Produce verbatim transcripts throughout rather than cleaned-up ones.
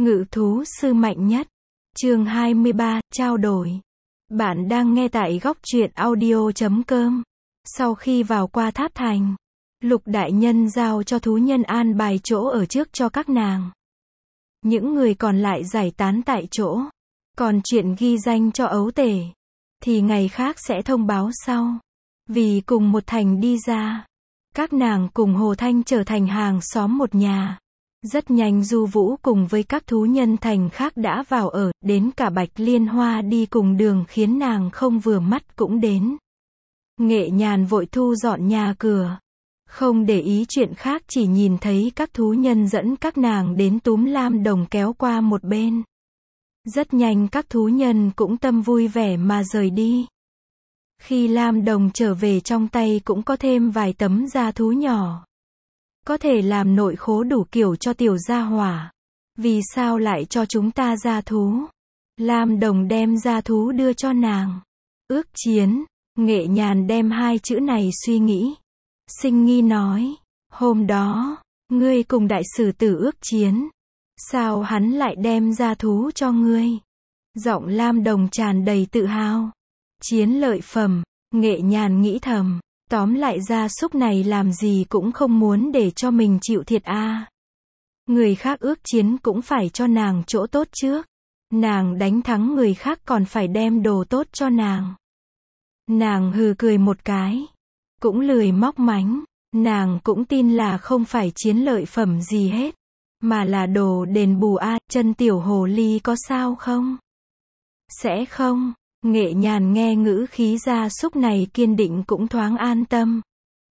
Ngự thú sư mạnh nhất. Chương hai mươi ba, trao đổi. Bạn đang nghe tại góc truyện audio chấm com. Sau khi vào qua tháp thành, Lục đại nhân giao cho thú nhân an bài chỗ ở trước cho các nàng. Những người còn lại giải tán tại chỗ. Còn chuyện ghi danh cho ấu tể thì ngày khác sẽ thông báo sau. Vì cùng một thành đi ra, các nàng cùng Hồ Thanh trở thành hàng xóm một nhà. Rất nhanh Du Vũ cùng với các thú nhân thành khác đã vào ở, đến cả Bạch Liên Hoa đi cùng đường khiến nàng không vừa mắt cũng đến. Nghệ Nhàn vội thu dọn nhà cửa, không để ý chuyện khác, chỉ nhìn thấy các thú nhân dẫn các nàng đến túm Lam Đồng kéo qua một bên. Rất nhanh các thú nhân cũng tâm vui vẻ mà rời đi. Khi Lam Đồng trở về trong tay cũng có thêm vài tấm da thú nhỏ. Có thể làm nội khố đủ kiểu cho tiểu gia hỏa. Vì sao lại cho chúng ta da thú? Lam Đồng đem da thú đưa cho nàng. Ước chiến. Nghệ Nhàn đem hai chữ này suy nghĩ. Sinh nghi nói, hôm đó, ngươi cùng đại sử tử ước chiến. Sao hắn lại đem da thú cho ngươi? Giọng Lam Đồng tràn đầy tự hào. Chiến lợi phẩm. Nghệ Nhàn nghĩ thầm. Tóm lại gia súc này làm gì cũng không muốn để cho mình chịu thiệt a. À. Người khác ước chiến cũng phải cho nàng chỗ tốt trước. Nàng đánh thắng người khác còn phải đem đồ tốt cho nàng. Nàng hừ cười một cái. Cũng lười móc mánh. Nàng cũng tin là không phải chiến lợi phẩm gì hết. Mà là đồ đền bù a. À, chân tiểu hồ ly có sao không? Sẽ không. Nghệ Nhàn nghe ngữ khí gia súc này kiên định cũng thoáng an tâm.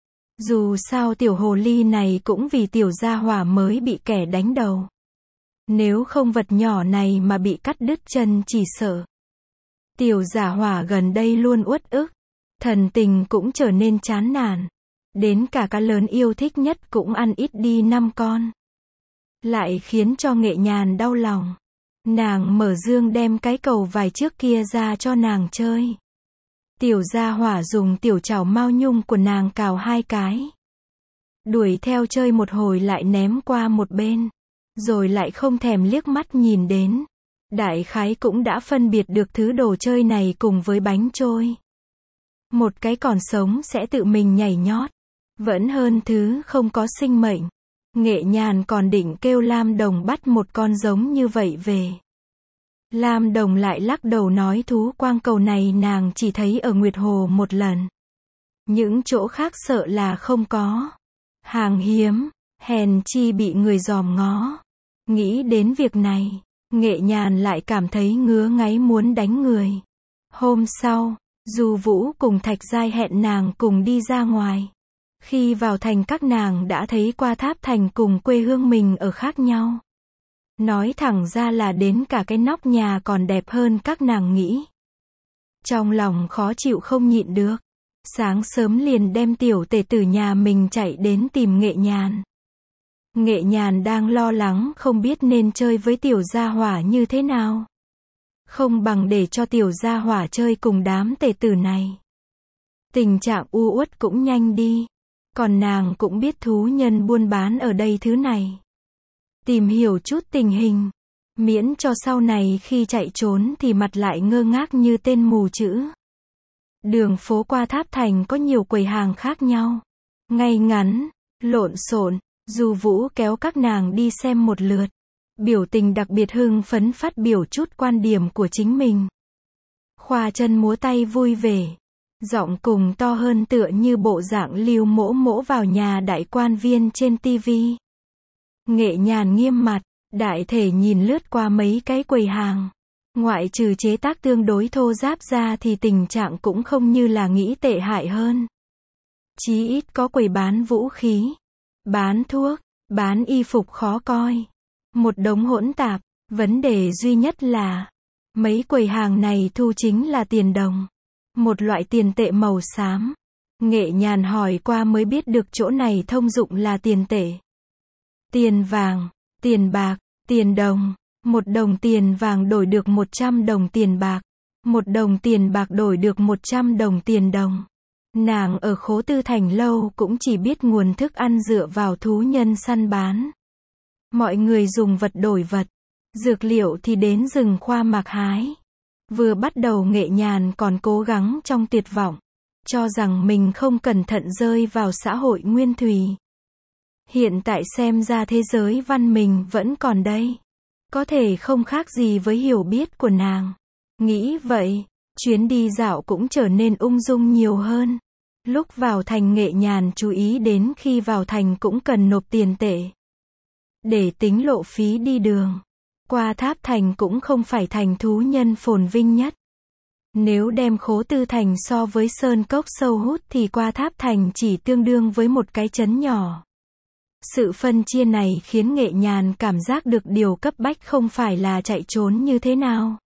Dù sao tiểu hồ ly này cũng vì tiểu gia hỏa mới bị kẻ đánh đầu. Nếu không vật nhỏ này mà bị cắt đứt chân chỉ sợ. Tiểu gia hỏa gần đây luôn uất ức. Thần tình cũng trở nên chán nản. Đến cả cá lớn yêu thích nhất cũng ăn ít đi năm con. Lại khiến cho Nghệ Nhàn đau lòng. Nàng mở dương đem cái cầu vải trước kia ra cho nàng chơi. Tiểu gia hỏa dùng tiểu chảo mao nhung của nàng cào hai cái. Đuổi theo chơi một hồi lại ném qua một bên. Rồi lại không thèm liếc mắt nhìn đến. Đại khái cũng đã phân biệt được thứ đồ chơi này cùng với bánh trôi. Một cái còn sống sẽ tự mình nhảy nhót. Vẫn hơn thứ không có sinh mệnh. Nghệ Nhàn còn định kêu Lam Đồng bắt một con giống như vậy về. Lam Đồng lại lắc đầu nói thú quang cầu này nàng chỉ thấy ở Nguyệt Hồ một lần. Những chỗ khác sợ là không có. Hàng hiếm, hèn chi bị người dòm ngó. Nghĩ đến việc này, Nghệ Nhàn lại cảm thấy ngứa ngáy muốn đánh người. Hôm sau, Du Vũ cùng Thạch Giai hẹn nàng cùng đi ra ngoài. Khi vào thành các nàng đã thấy qua tháp thành cùng quê hương mình ở khác nhau. Nói thẳng ra là đến cả cái nóc nhà còn đẹp hơn các nàng nghĩ. Trong lòng khó chịu không nhịn được. Sáng sớm liền đem tiểu tể tử nhà mình chạy đến tìm Nghệ Nhàn. Nghệ Nhàn đang lo lắng không biết nên chơi với tiểu gia hỏa như thế nào. Không bằng để cho tiểu gia hỏa chơi cùng đám tể tử này. Tình trạng u uất cũng nhanh đi. Còn nàng cũng biết thú nhân buôn bán ở đây thứ này. Tìm hiểu chút tình hình. Miễn cho sau này khi chạy trốn thì mặt lại ngơ ngác như tên mù chữ. Đường phố qua tháp thành có nhiều quầy hàng khác nhau. Ngay ngắn, lộn xộn. Du Vũ kéo các nàng đi xem một lượt. Biểu tình đặc biệt hưng phấn phát biểu chút quan điểm của chính mình. Khoa chân múa tay vui vẻ. Giọng cùng to hơn tựa như bộ dạng Lưu Mỗ Mỗ vào nhà đại quan viên trên tivi. Nghệ Nhàn nghiêm mặt, đại thể nhìn lướt qua mấy cái quầy hàng. Ngoại trừ chế tác tương đối thô ráp ra thì tình trạng cũng không như là nghĩ tệ hại hơn. Chí ít có quầy bán vũ khí, bán thuốc, bán y phục khó coi. Một đống hỗn tạp, vấn đề duy nhất là mấy quầy hàng này thu chính là tiền đồng. Một loại tiền tệ màu xám. Nghệ Nhàn hỏi qua mới biết được chỗ này thông dụng là tiền tệ. Tiền vàng, tiền bạc, tiền đồng. Một đồng tiền vàng đổi được một trăm đồng tiền bạc. Một đồng tiền bạc đổi được một trăm đồng tiền đồng. Nàng ở Khố Tư Thành lâu cũng chỉ biết nguồn thức ăn dựa vào thú nhân săn bán. Mọi người dùng vật đổi vật. Dược liệu thì đến rừng khoa mạc hái. Vừa bắt đầu Nghệ Nhàn còn cố gắng trong tuyệt vọng, cho rằng mình không cẩn thận rơi vào xã hội nguyên thủy. Hiện tại xem ra thế giới văn minh vẫn còn đây. Có thể không khác gì với hiểu biết của nàng. Nghĩ vậy, chuyến đi dạo cũng trở nên ung dung nhiều hơn. Lúc vào thành Nghệ Nhàn chú ý đến khi vào thành cũng cần nộp tiền tệ để tính lộ phí đi đường. Qua Tháp Thành cũng không phải thành thú nhân phồn vinh nhất. Nếu đem Khố Tư Thành so với Sơn Cốc sâu hút thì Qua Tháp Thành chỉ tương đương với một cái trấn nhỏ. Sự phân chia này khiến Nghệ Nhàn cảm giác được điều cấp bách không phải là chạy trốn như thế nào,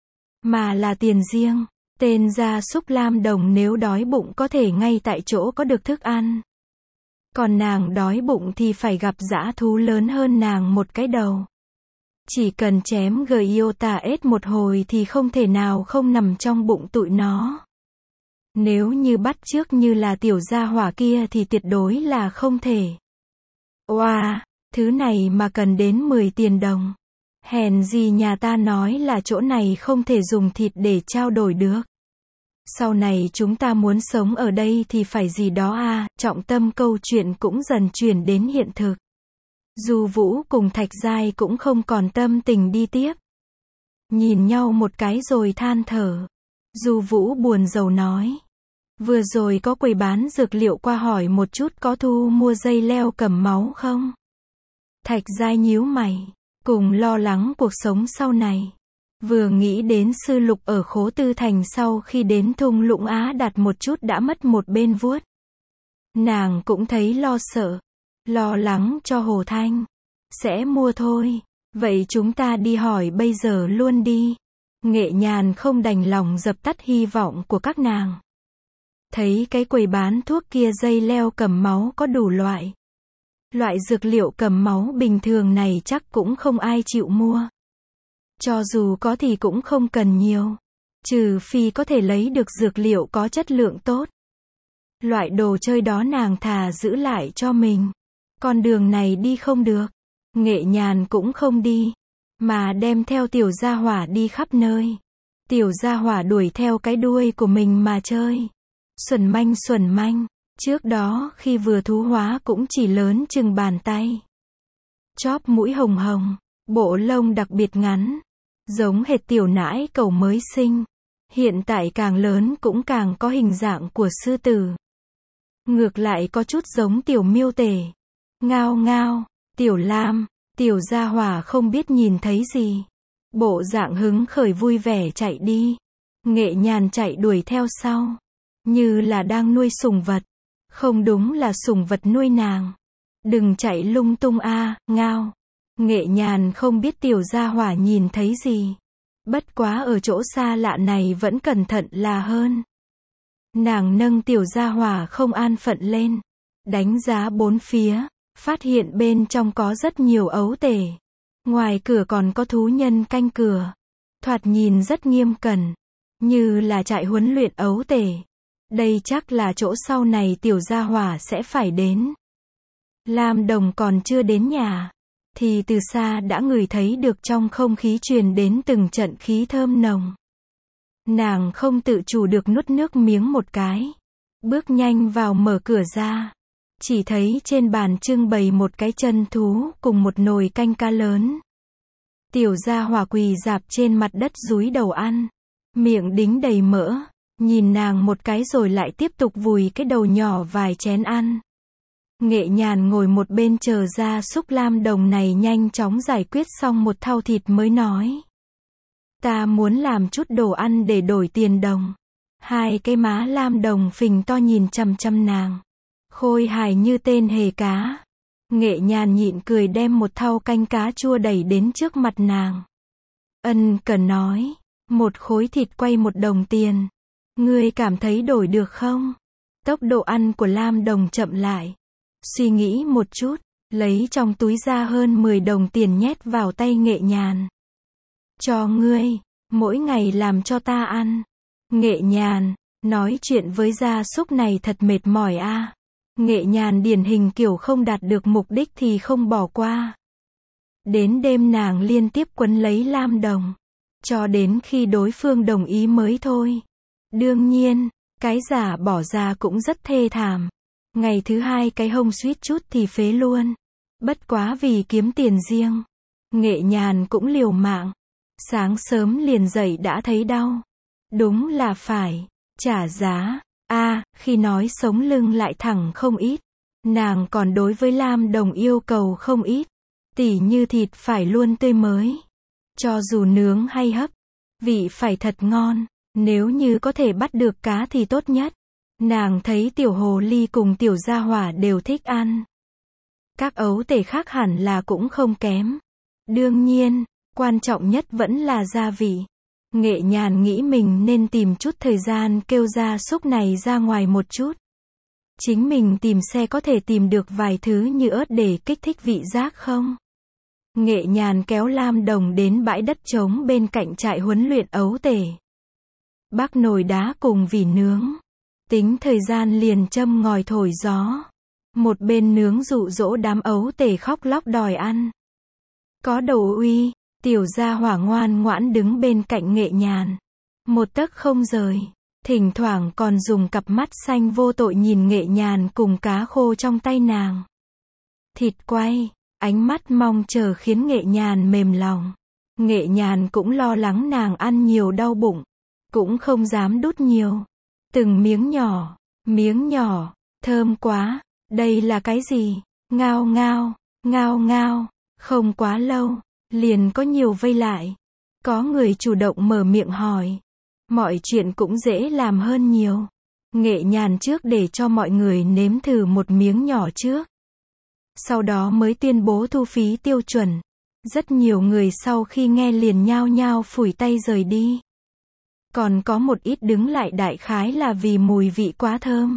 mà là tiền riêng. Tên gia súc Lam Đồng nếu đói bụng có thể ngay tại chỗ có được thức ăn. Còn nàng đói bụng thì phải gặp dã thú lớn hơn nàng một cái đầu. Chỉ cần chém Giota ết một hồi thì không thể nào không nằm trong bụng tụi nó. Nếu như bắt chước như là tiểu gia hỏa kia thì tuyệt đối là không thể. Oa, wow, thứ này mà cần đến mười tiền đồng. Hèn gì nhà ta nói là chỗ này không thể dùng thịt để trao đổi được. Sau này chúng ta muốn sống ở đây thì phải gì đó à, trọng tâm câu chuyện cũng dần chuyển đến hiện thực. Du Vũ cùng Thạch Giai cũng không còn tâm tình đi tiếp. Nhìn nhau một cái rồi than thở. Du Vũ buồn rầu nói. Vừa rồi có quầy bán dược liệu qua hỏi một chút có thu mua dây leo cầm máu không? Thạch Giai nhíu mày, cùng lo lắng cuộc sống sau này. Vừa nghĩ đến sư lục ở Khố Tư Thành sau khi đến thung lũng Á Đạt một chút đã mất một bên vuốt. Nàng cũng thấy lo sợ, lo lắng cho Hồ Thanh. Sẽ mua thôi, vậy chúng ta đi hỏi bây giờ luôn đi. Nghệ Nhàn không đành lòng dập tắt hy vọng của các nàng. Thấy cái quầy bán thuốc kia dây leo cầm máu có đủ loại. Loại dược liệu cầm máu bình thường này chắc cũng không ai chịu mua. Cho dù có thì cũng không cần nhiều. Trừ phi có thể lấy được dược liệu có chất lượng tốt. Loại đồ chơi đó nàng thà giữ lại cho mình. Con đường này đi không được. Nghệ Nhàn cũng không đi. Mà đem theo tiểu gia hỏa đi khắp nơi. Tiểu gia hỏa đuổi theo cái đuôi của mình mà chơi. Xuẩn manh xuẩn manh. Trước đó khi vừa thú hóa cũng chỉ lớn chừng bàn tay. Chóp mũi hồng hồng. Bộ lông đặc biệt ngắn. Giống hệt tiểu nãi cẩu mới sinh. Hiện tại càng lớn cũng càng có hình dạng của sư tử. Ngược lại có chút giống tiểu miêu tể. Ngao ngao. Tiểu lam. Tiểu gia hỏa không biết nhìn thấy gì. Bộ dạng hứng khởi vui vẻ chạy đi. Nghệ Nhàn chạy đuổi theo sau. Như là đang nuôi sủng vật. Không đúng là sủng vật nuôi nàng. Đừng chạy lung tung a, ngao. Nghệ Nhàn không biết tiểu gia hỏa nhìn thấy gì. Bất quá ở chỗ xa lạ này vẫn cẩn thận là hơn. Nàng nâng tiểu gia hỏa không an phận lên. Đánh giá bốn phía. Phát hiện bên trong có rất nhiều ấu tể. Ngoài cửa còn có thú nhân canh cửa. Thoạt nhìn rất nghiêm cẩn. Như là trại huấn luyện ấu tể. Đây chắc là chỗ sau này tiểu gia hỏa sẽ phải đến. Lam Đồng còn chưa đến nhà. Thì từ xa đã ngửi thấy được trong không khí truyền đến từng trận khí thơm nồng. Nàng không tự chủ được nuốt nước miếng một cái. Bước nhanh vào mở cửa ra. Chỉ thấy trên bàn trưng bày một cái chân thú cùng một nồi canh cá lớn. Tiểu gia hỏa quỳ rạp trên mặt đất dúi đầu ăn. Miệng đính đầy mỡ. Nhìn nàng một cái rồi lại tiếp tục vùi cái đầu nhỏ vài chén ăn. Nghệ Nhàn ngồi một bên chờ gia súc Lam Đồng này nhanh chóng giải quyết xong một thau thịt mới nói. Ta muốn làm chút đồ ăn để đổi tiền đồng. Hai cái má Lam Đồng phình to nhìn chằm chằm nàng. Khôi hài như tên hề cá. Nghệ Nhàn nhịn cười đem một thau canh cá chua đẩy đến trước mặt nàng. Ân cần nói. Một khối thịt quay một đồng tiền. Ngươi cảm thấy đổi được không? Tốc độ ăn của Lam Đồng chậm lại. Suy nghĩ một chút, lấy trong túi ra hơn mười đồng tiền nhét vào tay Nghệ Nhàn. Cho ngươi, mỗi ngày làm cho ta ăn. Nghệ Nhàn, nói chuyện với gia súc này thật mệt mỏi a. À. Nghệ Nhàn điển hình kiểu không đạt được mục đích thì không bỏ qua. Đến đêm nàng liên tiếp quấn lấy Lam Đồng, cho đến khi đối phương đồng ý mới thôi. Đương nhiên, cái giả bỏ ra cũng rất thê thảm. Ngày thứ hai cái hông suýt chút thì phế luôn. Bất quá vì kiếm tiền riêng, Nghệ Nhàn cũng liều mạng. Sáng sớm liền dậy đã thấy đau. Đúng là phải trả giá. A, à, khi nói sống lưng lại thẳng không ít. Nàng còn đối với Lam Đồng yêu cầu không ít. Tỉ như thịt phải luôn tươi mới. Cho dù nướng hay hấp, vị phải thật ngon. Nếu như có thể bắt được cá thì tốt nhất. Nàng thấy tiểu hồ ly cùng tiểu gia hỏa đều thích ăn. Các ấu tể khác hẳn là cũng không kém. Đương nhiên, quan trọng nhất vẫn là gia vị. Nghệ Nhàn nghĩ mình nên tìm chút thời gian kêu gia súc này ra ngoài một chút. Chính mình tìm xe có thể tìm được vài thứ như ớt để kích thích vị giác không? Nghệ Nhàn kéo Lam Đồng đến bãi đất trống bên cạnh trại huấn luyện ấu tể. Bắc nồi đá cùng vỉ nướng. Tính thời gian liền châm ngòi thổi gió. Một bên nướng dụ dỗ đám ấu tể khóc lóc đòi ăn. Có đầu uy, tiểu gia hỏa ngoan ngoãn đứng bên cạnh Nghệ Nhàn. Một tấc không rời. Thỉnh thoảng còn dùng cặp mắt xanh vô tội nhìn Nghệ Nhàn cùng cá khô trong tay nàng. Thịt quay, ánh mắt mong chờ khiến Nghệ Nhàn mềm lòng. Nghệ Nhàn cũng lo lắng nàng ăn nhiều đau bụng. Cũng không dám đút nhiều. Từng miếng nhỏ, miếng nhỏ, thơm quá. Đây là cái gì? Ngao ngao, ngao ngao. Không quá lâu, liền có nhiều vây lại. Có người chủ động mở miệng hỏi. Mọi chuyện cũng dễ làm hơn nhiều. Nghệ Nhàn trước để cho mọi người nếm thử một miếng nhỏ trước. Sau đó mới tuyên bố thu phí tiêu chuẩn. Rất nhiều người sau khi nghe liền nhao nhao phủi tay rời đi. Còn có một ít đứng lại đại khái là vì mùi vị quá thơm.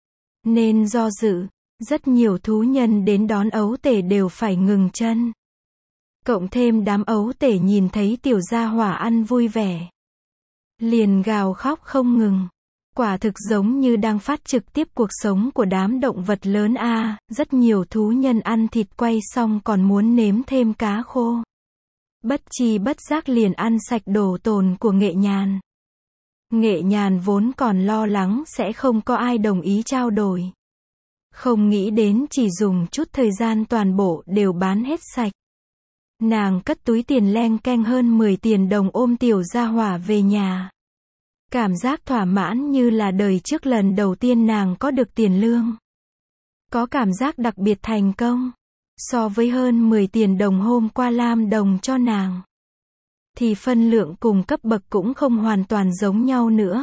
Nên do dự, rất nhiều thú nhân đến đón ấu tể đều phải ngừng chân. Cộng thêm đám ấu tể nhìn thấy tiểu gia hỏa ăn vui vẻ. Liền gào khóc không ngừng. Quả thực giống như đang phát trực tiếp cuộc sống của đám động vật lớn a. À, rất nhiều thú nhân ăn thịt quay xong còn muốn nếm thêm cá khô. Bất chi bất giác liền ăn sạch đồ tồn của Nghệ Nhàn. Nghệ Nhàn vốn còn lo lắng sẽ không có ai đồng ý trao đổi. Không nghĩ đến chỉ dùng chút thời gian toàn bộ đều bán hết sạch. Nàng cất túi tiền leng keng hơn mười tiền đồng ôm tiểu gia hỏa về nhà. Cảm giác thỏa mãn như là đời trước lần đầu tiên nàng có được tiền lương. Có cảm giác đặc biệt thành công. So với hơn mười tiền đồng hôm qua Lam Đồng cho nàng, thì phân lượng cùng cấp bậc cũng không hoàn toàn giống nhau nữa.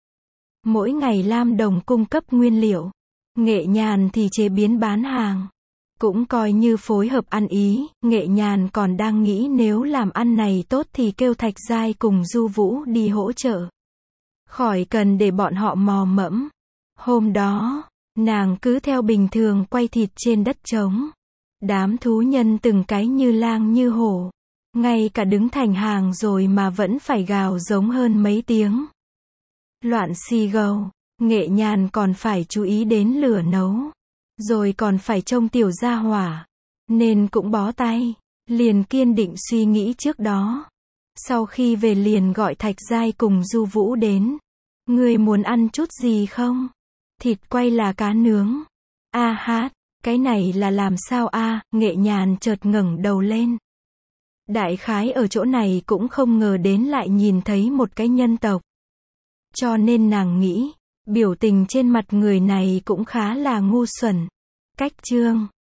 Mỗi ngày Lam Đồng cung cấp nguyên liệu. Nghệ Nhàn thì chế biến bán hàng. Cũng coi như phối hợp ăn ý. Nghệ Nhàn còn đang nghĩ nếu làm ăn này tốt thì kêu Thạch Giai cùng Du Vũ đi hỗ trợ. Khỏi cần để bọn họ mò mẫm. Hôm đó, nàng cứ theo bình thường quay thịt trên đất trống. Đám thú nhân từng cái như lang như hổ. Ngay cả đứng thành hàng rồi mà vẫn phải gào giống hơn mấy tiếng. Loạn xì gầu. Nghệ Nhàn còn phải chú ý đến lửa nấu. Rồi còn phải trông tiểu gia hỏa. Nên cũng bó tay. Liền kiên định suy nghĩ trước đó. Sau khi về liền gọi Thạch Giai cùng Du Vũ đến. Người muốn ăn chút gì không? Thịt quay là cá nướng. A hát, cái này là làm sao a? À? Nghệ Nhàn chợt ngẩng đầu lên. Đại khái ở chỗ này cũng không ngờ đến lại nhìn thấy một cái nhân tộc. Cho nên nàng nghĩ, biểu tình trên mặt người này cũng khá là ngu xuẩn. Cách chương